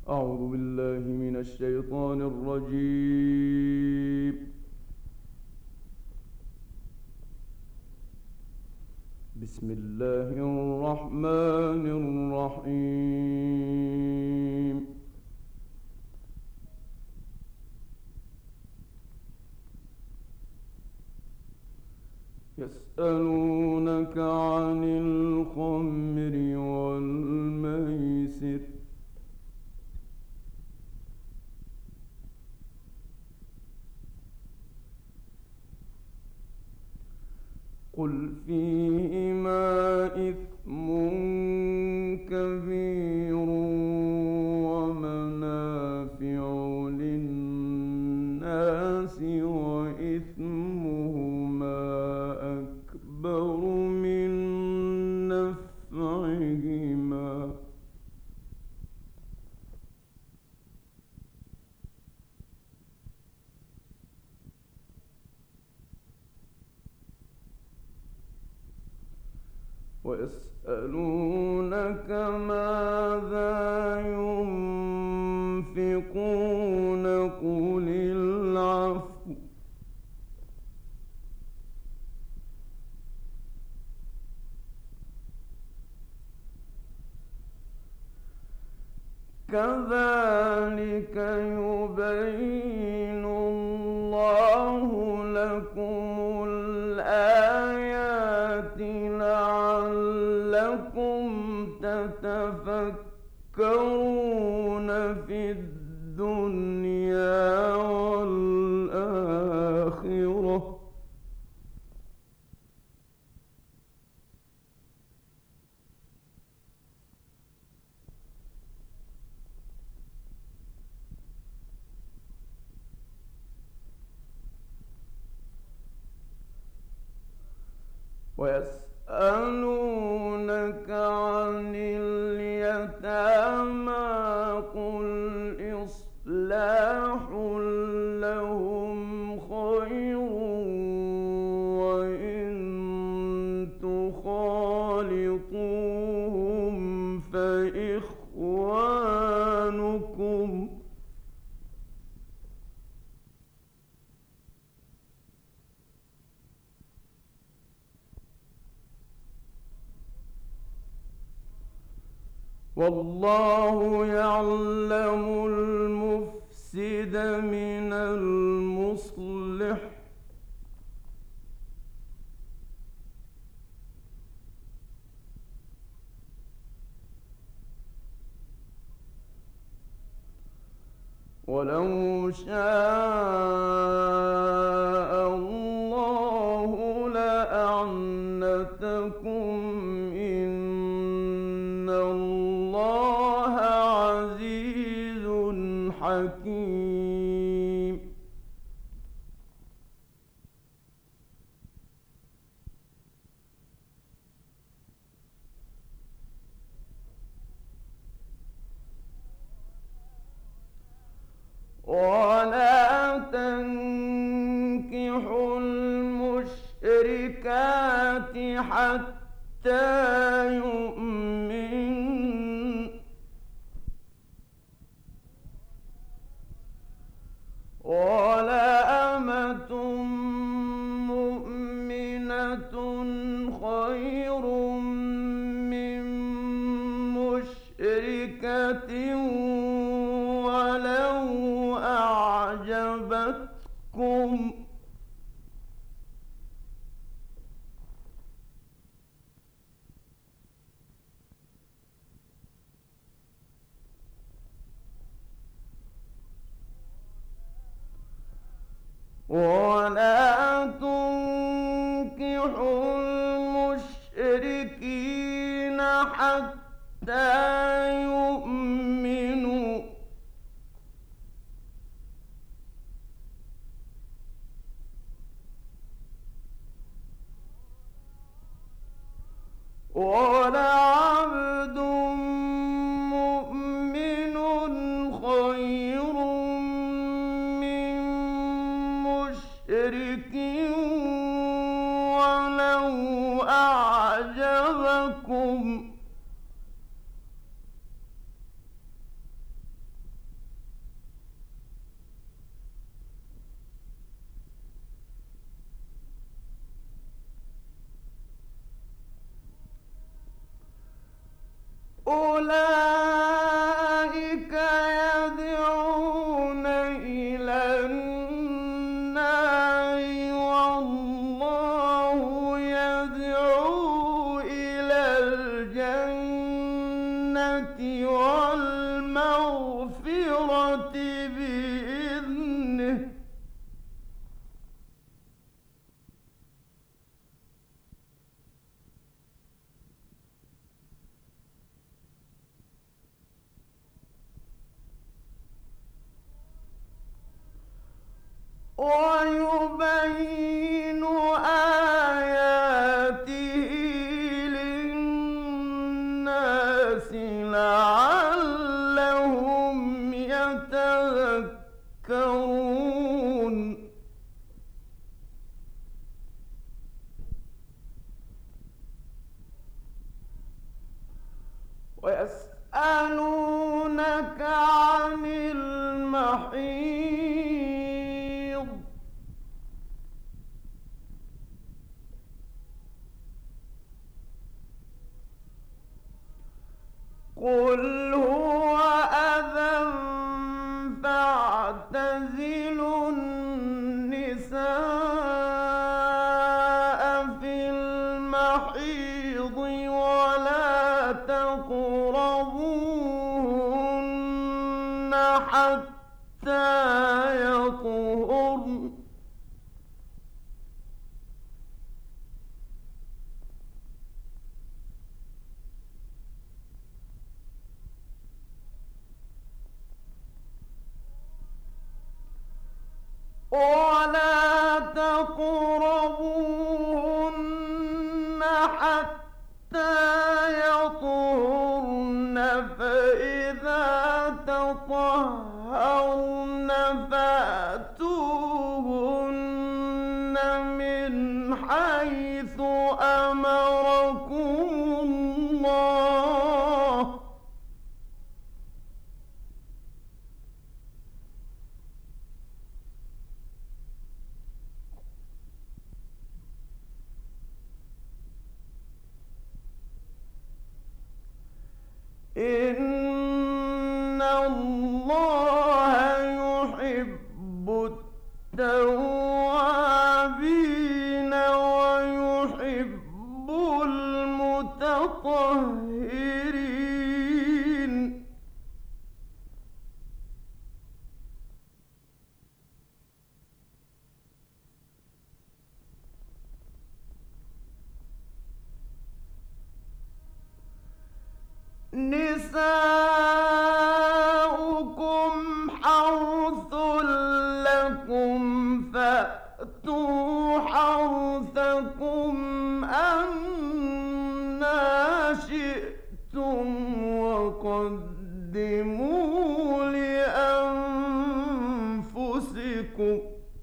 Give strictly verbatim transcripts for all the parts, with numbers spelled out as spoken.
أعوذ بالله من الشيطان الرجيم. بسم الله الرحمن الرحيم. يسألونك عن الخمر والميسر قل فيهما إثم كبير ومنافع للناس وإثمهما أكبر من نفعهما ويسألونك ماذا ينفقون قل العفو كذلك يبين الله لكم الآيات لعلكم تتفكرون في الدنيا والآخرة ويسألونك عن اليتامى قل إصلاح لهم خير وإن تخالطوهم فإخوانكم والله يعلم المفسد من المصلح ولو شاء الله لأعنتكم إن الله عزيز حكيم ولا تنكحوا المشركات حتى يؤمن ولا أمة مؤمنة خير من مشركة ولو أعجبتكم ولا تنكحوا المشركين حتى يؤمنوا ولعبد مؤمن خير من مشرك ولو أعجبكم أولئك يدعون إلى النار والله يدعو إلى الجنة والمغفرة بإذنه. ويبين آياته للناس لعلهم يتذكرون. ويسألونك عن المحيض قل هو أذى فاعتزلوا النساء في المحيض ولا تقربوهن حتى يطهرن ولا تقربوهن حتى يطهرن فإذا تطهرن فأتوهن من حيث أمركم الله إن الله يحب التوابين ويحب المتطهرين. نساؤكم حرث لكم فأتوا حرثكم أنى شئتم وقدموا لأنفسكم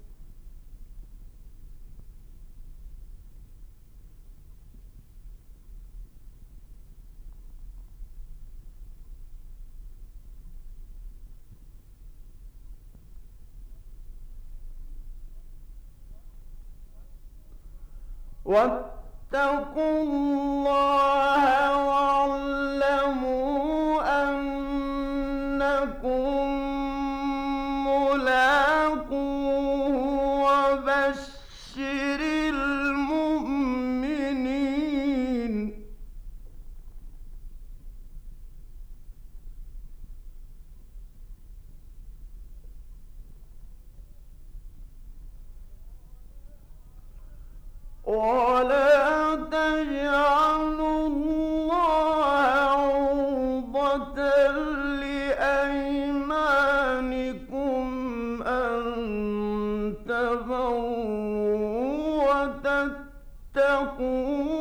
واتقوا الله واعلموا أنكم ملاقوه وبشر المؤمنين. ولا تجعلوا الله عرضة لأيمانكم أن تبروا وتتقوا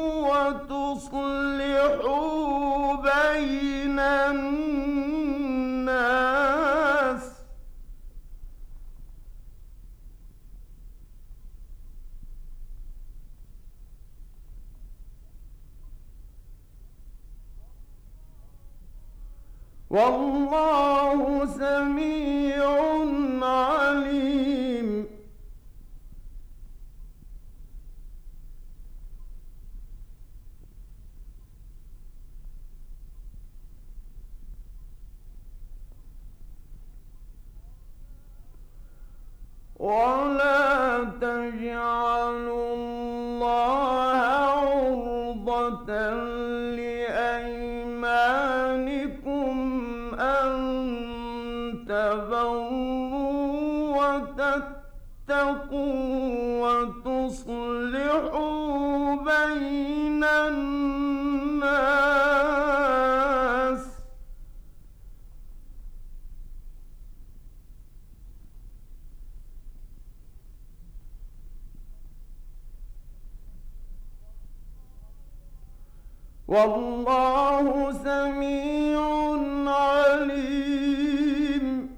وتصلحوا بين الناس والله سميع عليم. ولا تجعلوا الله عرضة لأيمانكم أن تبروا وتتقوا وتصلحوا بين الناس. والله سميع عليم.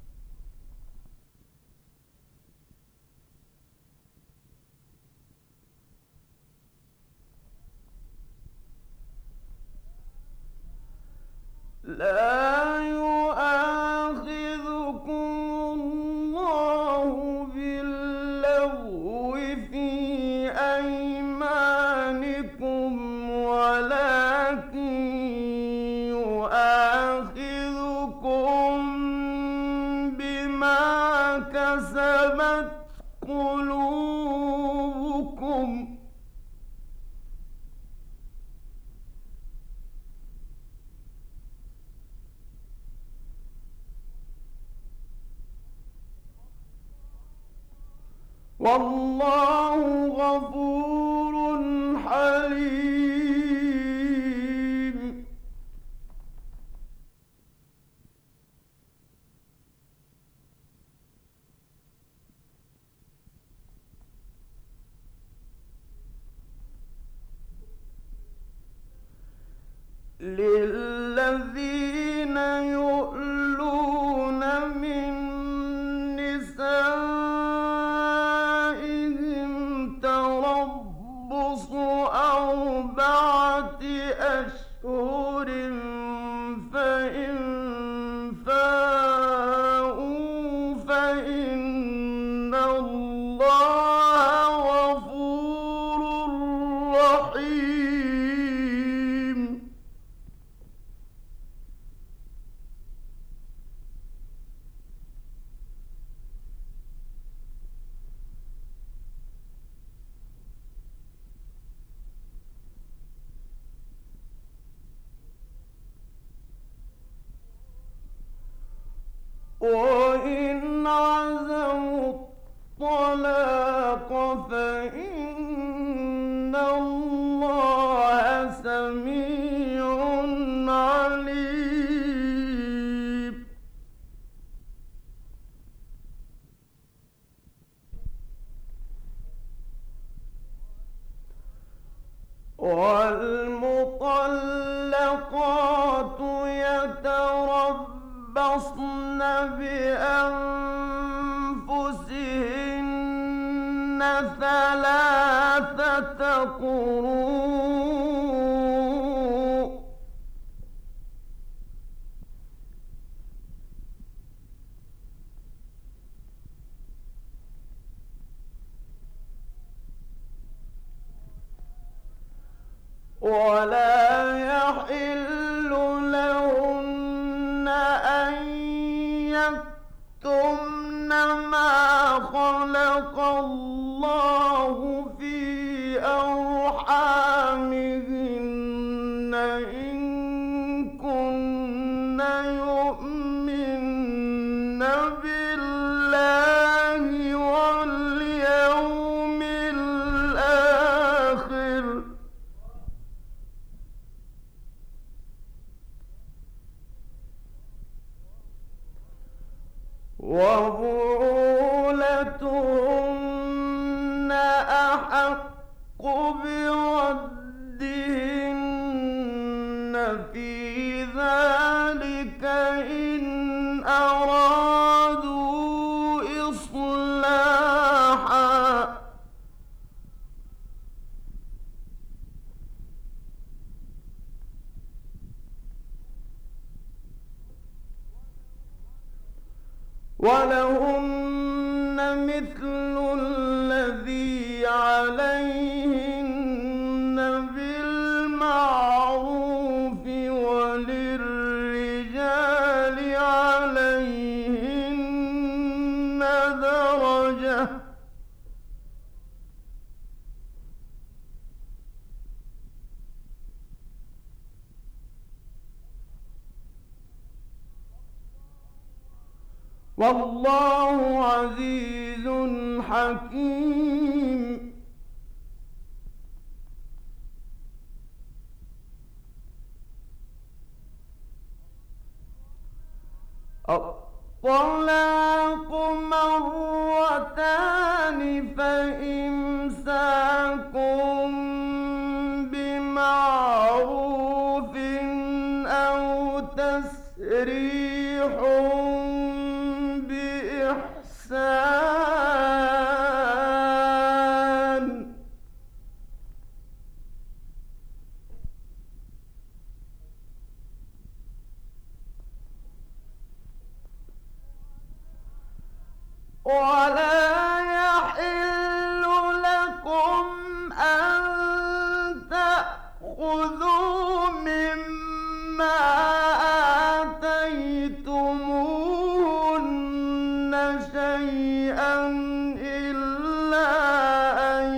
لا يؤاخذكم الله باللغو في أيمانكم ولكن يؤاخذكم بما كسبت قلوبكم. والله غفور حليم. للذين يؤلون من نسائهم تربص أربعة أشهر فإن فاءوا فإن الله غفور رحيم. وإن عزموا الطلاق فإن الله سميع عليم. والمطلقات يتربصن بأنفسهن ثلاثة قروء. ولا يحل لهن أن يكتمن ما خلق الله في أرحامهن إن كن يؤمن بالله واليوم الآخر. وبعولتهن أحق بردهن في ذلك إن أرادوا إصلاحا. ولهن مثل الذي عليهن بالمعروف وللرجال عليهن درجة والله عزيز حكيم. الطلاق مرتان فإمساك بمعروف أو تسريح بإحسان. ولا يحل لكم أن تأخذوا مما آتيتموهن شيئا إلا أن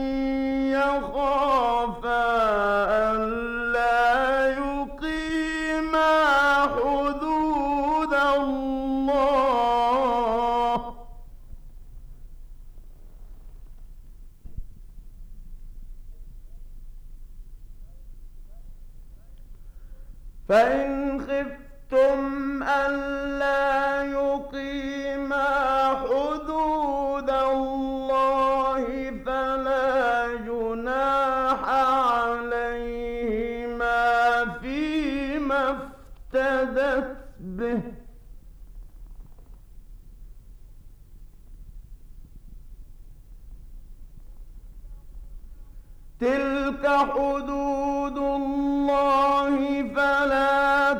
يخافا ألا يقيما حدود الله. فإن خفتم ألا يقيما حدود الله فلا جناح عليهما فيما افتدت به. تلك حدود الله فلا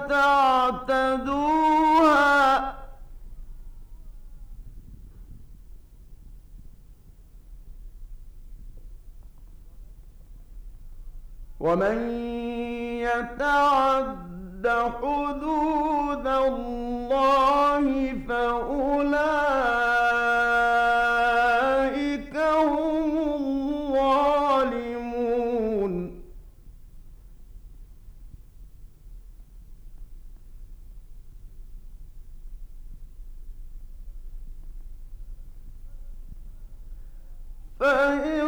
تعتدوها. ومن يتعد حدود الله فأولئك هم الظالمون. فإن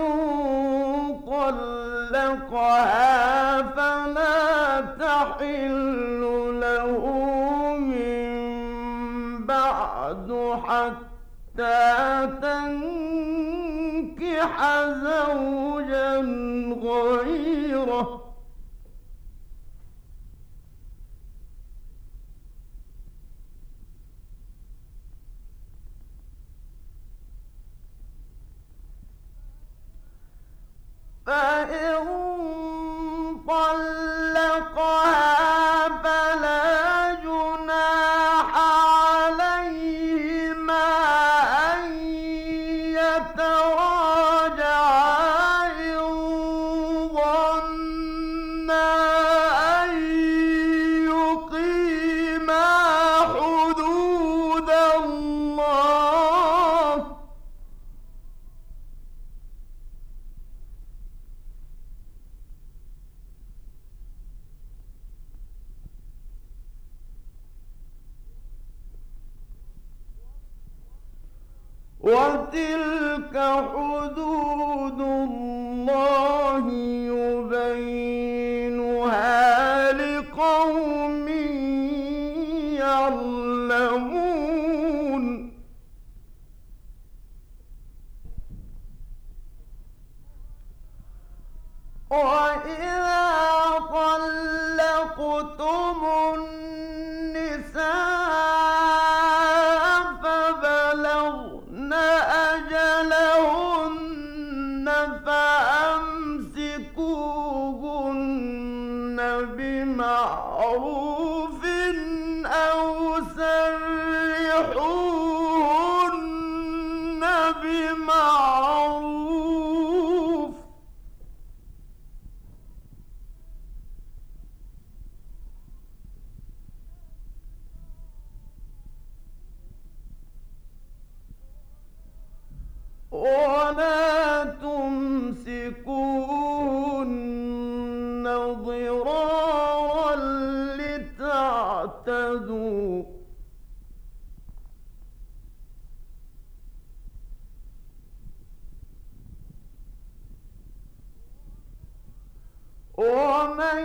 طلقها فلا تحل له من بعد حتى تنكح زوجا غيره. فإن طلقها فلا جناح عليهما أن يتراجعا إن ظنا أن يقيما حدود الله. وتلك حدود الله يبينها لقوم يعلمون. وإذا طلقتم النساء فبلغن أجلهن فأمسكوهن بمعروف أو سرحوهن بمعروف. ولا تمسكوهن ضرارا لتعتدوا. ومن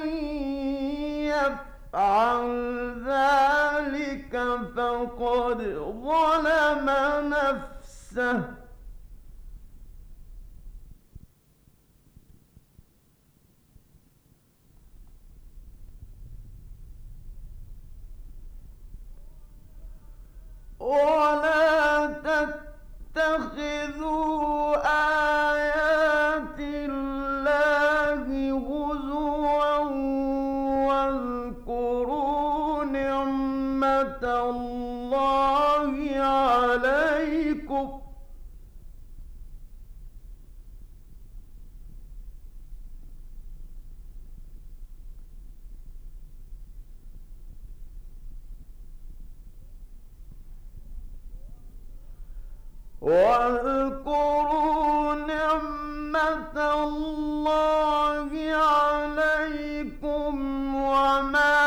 يفعل ذلك فقد ظلم نفسه ولا تتخذوا آيات الله هزوا واذكروا نعمة الله عليكم واذكروا نعمة الله عليكم وما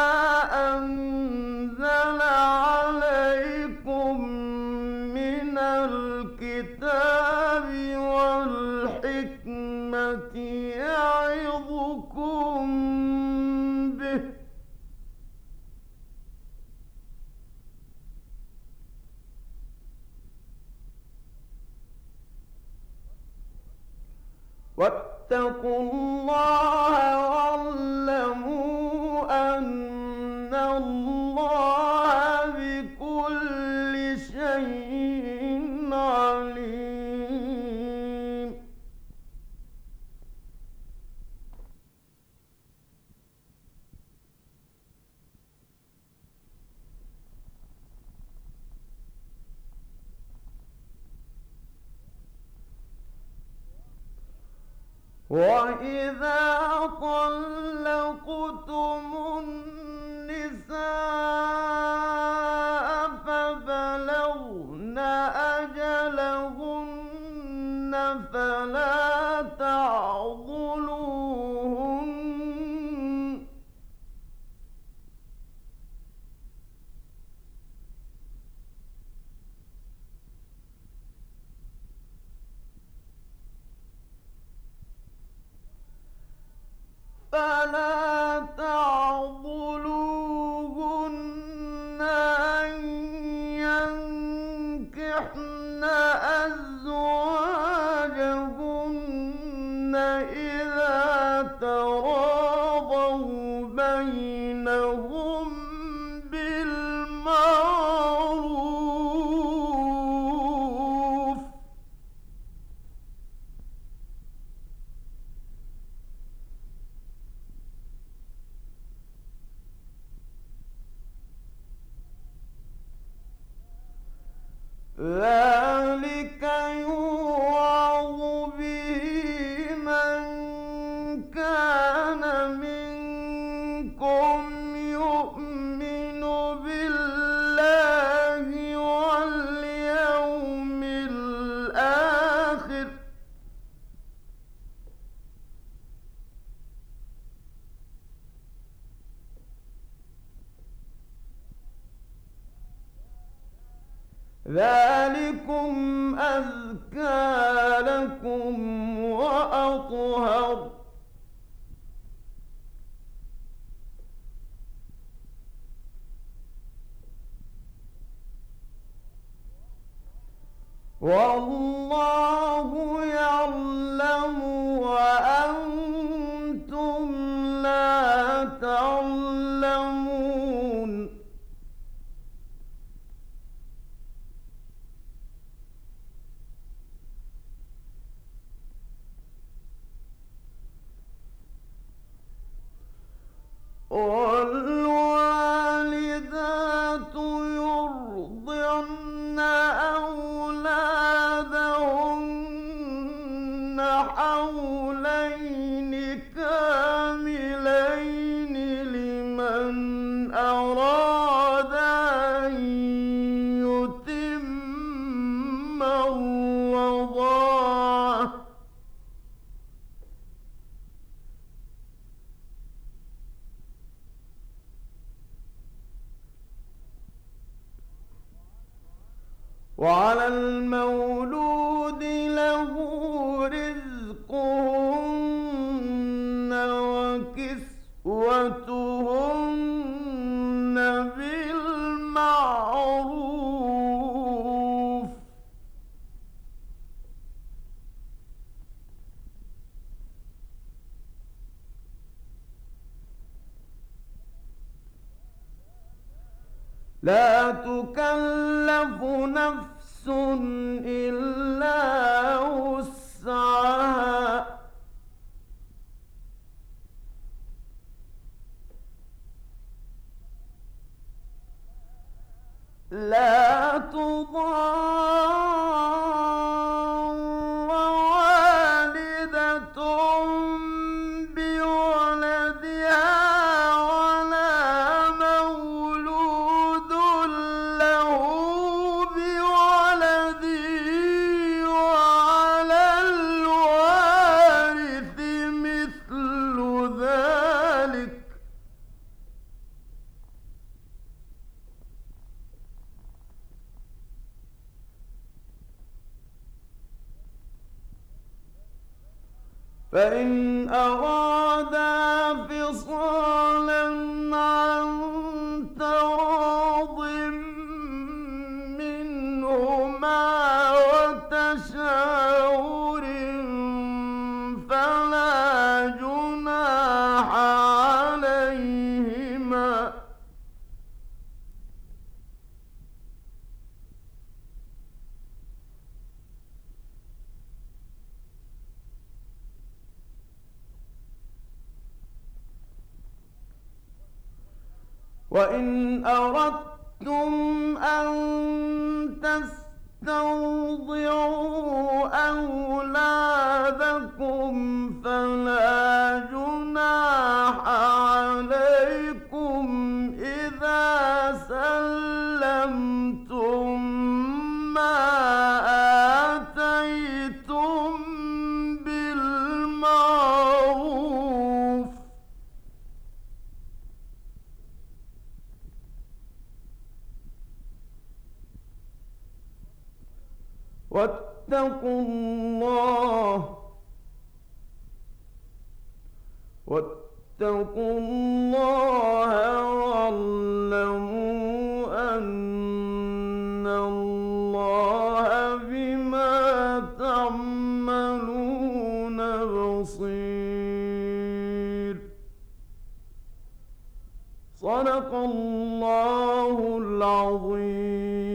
أنزل عليكم من الكتاب والحكمة يعظكم به واتقوا الله واعلموا أن الله بكل شيء عليم وإذا طلقتم النساء فبلغن أجلهن فلا تعضلوهن فلا تعضلوهن أن ينكحن أزواجهن إذا تراضوا بينهم بالمعروف ذلك يوعظ به من كان منكم يؤمن بالله واليوم الآخر ذلكم أزكى لكم وأطهر والله يعلم وأنتم لا تعلمون والوالدات يرضعن أولادهن حولين كاملين لمن أراد أن يتم الرضاعة وعلى المولود له رزقهن وكسوتهن كسوتهن بالمعروف لا تكلف نفس إلا وسعها لا تضار والدة بولدها ولا مولود له بولده وعلى الوارث مثل ذلك فإن أرادا فصالا عن تراض منهما وتشاور فلا جناح عليهما وإن أردتم أن تسترضعوا أولادكم فلا جناح عليكم إذا سلمتم ما آتيتم بالمعروف واتقوا الله واتقوا الله واعلموا أن الله بما تعملون بصير. صدق الله العظيم.